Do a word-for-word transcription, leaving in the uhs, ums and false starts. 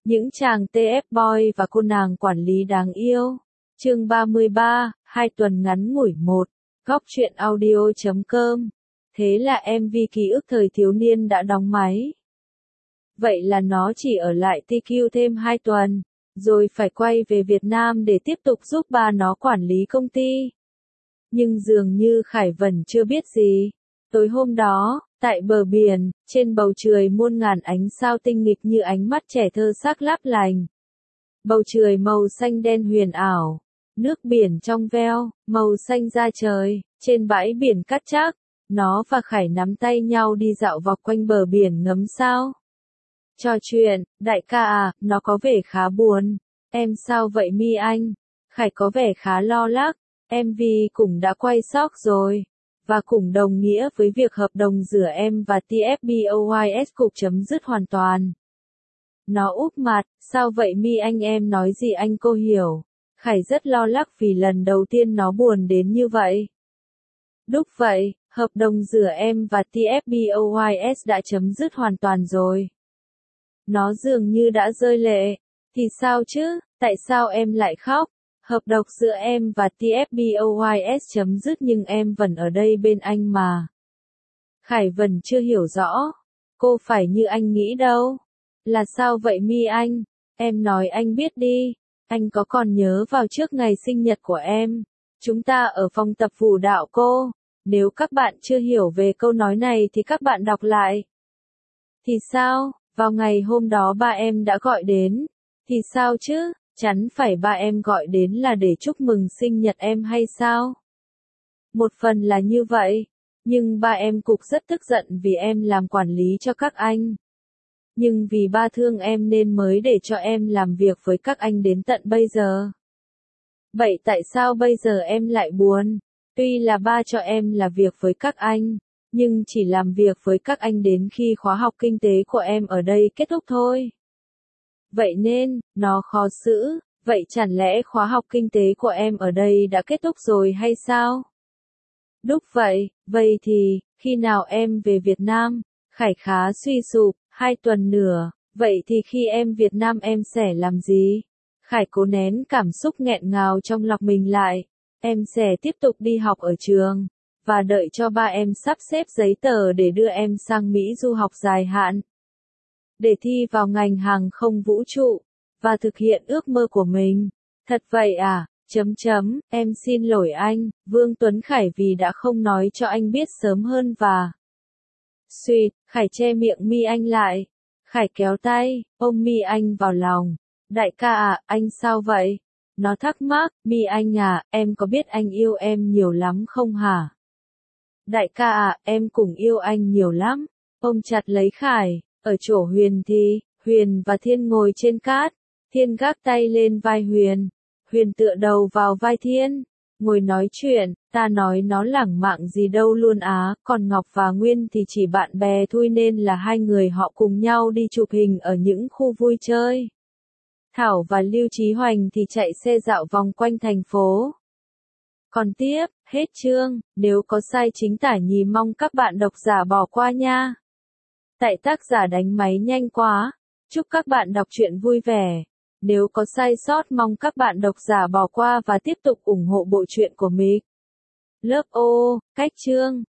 Những chàng tê ép boy và cô nàng quản lý đáng yêu. Chương ba mươi ba, hai tuần ngắn ngủi một. Góc truyện audio chấm com. Thế là em vê ký ức thời thiếu niên đã đóng máy. Vậy là nó chỉ ở lại tê quy thêm hai tuần, rồi phải quay về Việt Nam để tiếp tục giúp ba nó quản lý công ty. Nhưng dường như Khải Vân chưa biết gì. Tối hôm đó, tại bờ biển, trên bầu trời muôn ngàn ánh sao tinh nghịch như ánh mắt trẻ thơ sắc láp lành. Bầu trời màu xanh đen huyền ảo, nước biển trong veo, màu xanh da trời, trên bãi biển cát trác, nó và Khải nắm tay nhau đi dạo vòng quanh bờ biển ngắm sao. Trò chuyện, đại ca à, nó có vẻ khá buồn. Em sao vậy Mi Anh? Khải có vẻ khá lo lắng. em vê cũng đã quay sóc rồi. Và cũng đồng nghĩa với việc hợp đồng giữa em và tê ép boys cục chấm dứt hoàn toàn. Nó úp mặt, sao vậy Mi Anh, em nói gì anh cô hiểu. Khải rất lo lắng vì lần đầu tiên nó buồn đến như vậy. Đúng vậy, hợp đồng giữa em và tê ép boys đã chấm dứt hoàn toàn rồi. Nó dường như đã rơi lệ. Thì sao chứ, tại sao em lại khóc? Hợp đồng giữa em và tê ép boys chấm dứt nhưng em vẫn ở đây bên anh mà. Khải vẫn chưa hiểu rõ. Cô phải như anh nghĩ đâu. Là sao vậy Mi Anh? Em nói anh biết đi. Anh có còn nhớ vào trước ngày sinh nhật của em. Chúng ta ở phòng tập vũ đạo cô. Nếu các bạn chưa hiểu về câu nói này thì các bạn đọc lại. Thì sao? Vào ngày hôm đó ba em đã gọi đến. Thì sao chứ? Chắn phải ba em gọi đến là để chúc mừng sinh nhật em hay sao? Một phần là như vậy. Nhưng ba em cục rất tức giận vì em làm quản lý cho các anh. Nhưng vì ba thương em nên mới để cho em làm việc với các anh đến tận bây giờ. Vậy tại sao bây giờ em lại buồn? Tuy là ba cho em là việc với các anh, nhưng chỉ làm việc với các anh đến khi khóa học kinh tế của em ở đây kết thúc thôi. Vậy nên, nó khó xử, vậy chẳng lẽ khóa học kinh tế của em ở đây đã kết thúc rồi hay sao? Đúng vậy, vậy thì, khi nào em về Việt Nam? Khải khá suy sụp, hai tuần nữa, vậy thì khi em Việt Nam em sẽ làm gì? Khải cố nén cảm xúc nghẹn ngào trong lòng mình lại, em sẽ tiếp tục đi học ở trường, và đợi cho ba em sắp xếp giấy tờ để đưa em sang Mỹ du học dài hạn. Để thi vào ngành hàng không vũ trụ, và thực hiện ước mơ của mình. Thật vậy à, chấm chấm, em xin lỗi anh, Vương Tuấn Khải vì đã không nói cho anh biết sớm hơn và... Xuyệt, Khải che miệng Mi Anh lại. Khải kéo tay, ôm Mi Anh vào lòng. Đại ca à, anh sao vậy? Nó thắc mắc, Mi Anh à, em có biết anh yêu em nhiều lắm không hả? Đại ca à, em cũng yêu anh nhiều lắm. Ôm chặt lấy Khải. Ở chỗ Huyền thì, Huyền và Thiên ngồi trên cát. Thiên gác tay lên vai Huyền. Huyền tựa đầu vào vai Thiên. Ngồi nói chuyện, ta nói nó lẳng mạng gì đâu luôn á, còn Ngọc và Nguyên thì chỉ bạn bè thôi nên là hai người họ cùng nhau đi chụp hình ở những khu vui chơi. Thảo và Lưu Chí Hoành thì chạy xe dạo vòng quanh thành phố. Còn tiếp, hết chương, nếu có sai chính tả nhì mong các bạn độc giả bỏ qua nha. Tại tác giả đánh máy nhanh quá. Chúc các bạn đọc truyện vui vẻ. Nếu có sai sót mong các bạn độc giả bỏ qua và tiếp tục ủng hộ bộ truyện của mình. Lớp O, cách chương.